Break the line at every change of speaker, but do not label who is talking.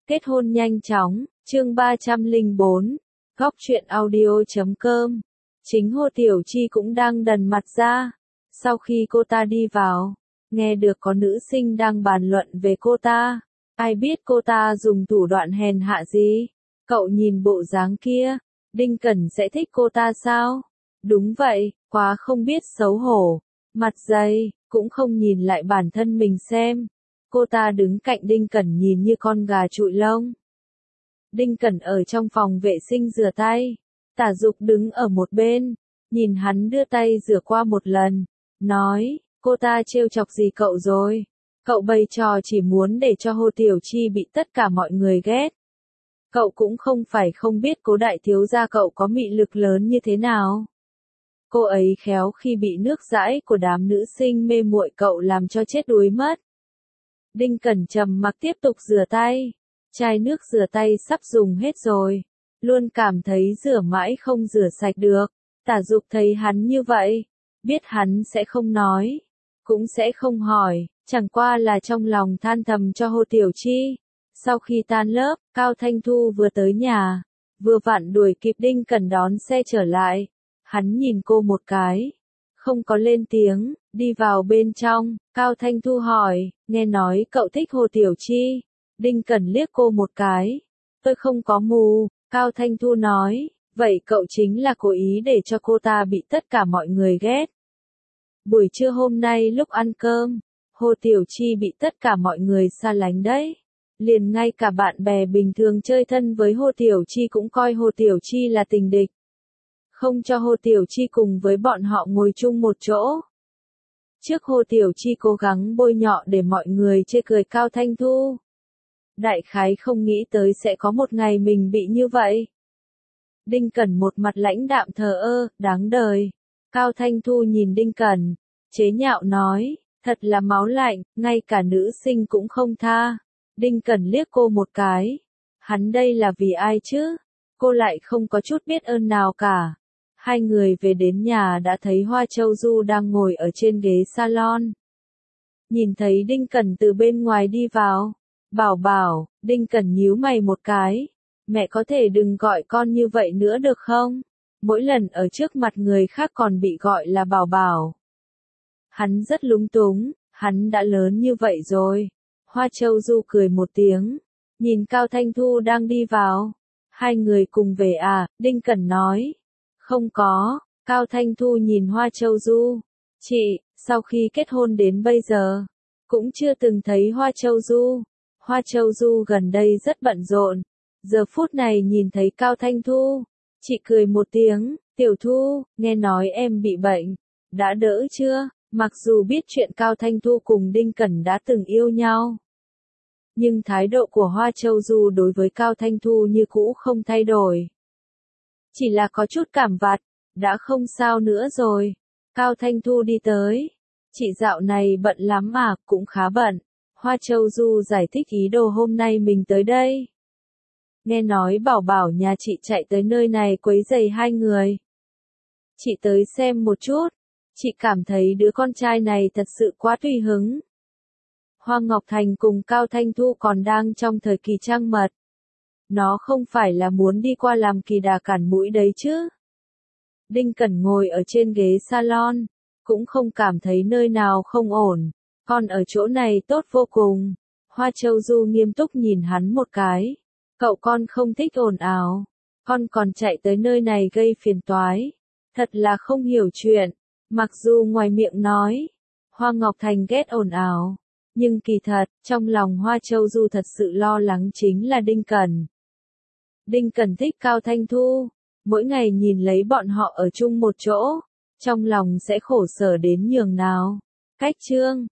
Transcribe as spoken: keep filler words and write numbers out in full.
Kết hôn nhanh chóng, chương ba trăm lẻ bốn, góc truyện audio chấm com. Chính Hồ Tiểu Chi cũng đang đần mặt ra. Sau khi cô ta đi vào, nghe được có nữ sinh đang bàn luận về cô ta. Ai biết cô ta dùng thủ đoạn hèn hạ gì? Cậu nhìn bộ dáng kia, Đinh Cẩn sẽ thích cô ta sao? Đúng vậy, quá không biết xấu hổ. Mặt dày, cũng không nhìn lại bản thân mình xem. Cô ta đứng cạnh Đinh Cẩn nhìn như con gà trụi lông. Đinh Cẩn ở trong phòng vệ sinh rửa tay. Tả Dục đứng ở một bên, nhìn hắn đưa tay rửa qua một lần, nói, cô ta trêu chọc gì cậu rồi? Cậu bày trò chỉ muốn để cho Hồ Tiểu Chi bị tất cả mọi người ghét. Cậu cũng không phải không biết Cố đại thiếu gia cậu có mị lực lớn như thế nào. Cô ấy khéo khi bị nước dãi của đám nữ sinh mê muội cậu làm cho chết đuối mất. Đinh Cẩn trầm mặc tiếp tục rửa tay. Chai nước rửa tay sắp dùng hết rồi. Luôn cảm thấy rửa mãi không rửa sạch được. Tả Dục thấy hắn như vậy, biết hắn sẽ không nói, cũng sẽ không hỏi, chẳng qua là trong lòng than thầm cho Hồ Tiểu Chi. Sau khi tan lớp, Cao Thanh Thu vừa tới nhà, vừa vặn đuổi kịp Đinh Cẩn đón xe trở lại. Hắn nhìn cô một cái, không có lên tiếng, đi vào bên trong. Cao Thanh Thu hỏi, nghe nói cậu thích Hồ Tiểu Chi. Đinh Cẩn liếc cô một cái, tôi không có mù. Cao Thanh Thu nói, vậy cậu chính là cố ý để cho cô ta bị tất cả mọi người ghét. Buổi trưa hôm nay lúc ăn cơm, Hồ Tiểu Chi bị tất cả mọi người xa lánh đấy. Liền ngay cả bạn bè bình thường chơi thân với Hồ Tiểu Chi cũng coi Hồ Tiểu Chi là tình địch. Không cho Hồ Tiểu Chi cùng với bọn họ ngồi chung một chỗ. Trước Hồ Tiểu Chi cố gắng bôi nhọ để mọi người chê cười Cao Thanh Thu. Đại khái không nghĩ tới sẽ có một ngày mình bị như vậy. Đinh Cẩn một mặt lãnh đạm thờ ơ, đáng đời. Cao Thanh Thu nhìn Đinh Cẩn, chế nhạo nói, thật là máu lạnh, ngay cả nữ sinh cũng không tha. Đinh Cẩn liếc cô một cái. Hắn đây là vì ai chứ? Cô lại không có chút biết ơn nào cả. Hai người về đến nhà đã thấy Hoa Châu Du đang ngồi ở trên ghế salon. Nhìn thấy Đinh Cẩn từ bên ngoài đi vào. Bảo bảo, Đinh Cẩn nhíu mày một cái. Mẹ có thể đừng gọi con như vậy nữa được không? Mỗi lần ở trước mặt người khác còn bị gọi là bảo bảo. Hắn rất lúng túng, hắn đã lớn như vậy rồi. Hoa Châu Du cười một tiếng, nhìn Cao Thanh Thu đang đi vào. Hai người cùng về à? Đinh Cẩn nói. Không có. Cao Thanh Thu nhìn Hoa Châu Du. Chị, sau khi kết hôn đến bây giờ, cũng chưa từng thấy Hoa Châu Du. Hoa Châu Du gần đây rất bận rộn. Giờ phút này nhìn thấy Cao Thanh Thu, chị cười một tiếng, Tiểu Thu, nghe nói em bị bệnh, đã đỡ chưa? Mặc dù biết chuyện Cao Thanh Thu cùng Đinh Cẩn đã từng yêu nhau, nhưng thái độ của Hoa Châu Du đối với Cao Thanh Thu như cũ không thay đổi. Chỉ là có chút cảm vặt, đã không sao nữa rồi. Cao Thanh Thu đi tới, chị dạo này bận lắm mà, cũng khá bận. Hoa Châu Du giải thích ý đồ hôm nay mình tới đây. Nghe nói bảo bảo nhà chị chạy tới nơi này quấy rầy hai người. Chị tới xem một chút. Chị cảm thấy đứa con trai này thật sự quá tùy hứng. Hoa Ngọc Thành cùng Cao Thanh Thu còn đang trong thời kỳ trăng mật. Nó không phải là muốn đi qua làm kỳ đà cản mũi đấy chứ. Đinh Cẩn ngồi ở trên ghế salon, cũng không cảm thấy nơi nào không ổn. Con ở chỗ này tốt vô cùng. Hoa Châu Du nghiêm túc nhìn hắn một cái. Cậu con không thích ồn ào. Con còn chạy tới nơi này gây phiền toái. Thật là không hiểu chuyện. Mặc dù ngoài miệng nói, Hoa Ngọc Thành ghét ồn ào. Nhưng kỳ thật, trong lòng Hoa Châu Du thật sự lo lắng chính là Đinh Cẩn. Đinh Cẩn thích Cao Thanh Thu. Mỗi ngày nhìn lấy bọn họ ở chung một chỗ. Trong lòng sẽ khổ sở đến nhường nào. Cách chương.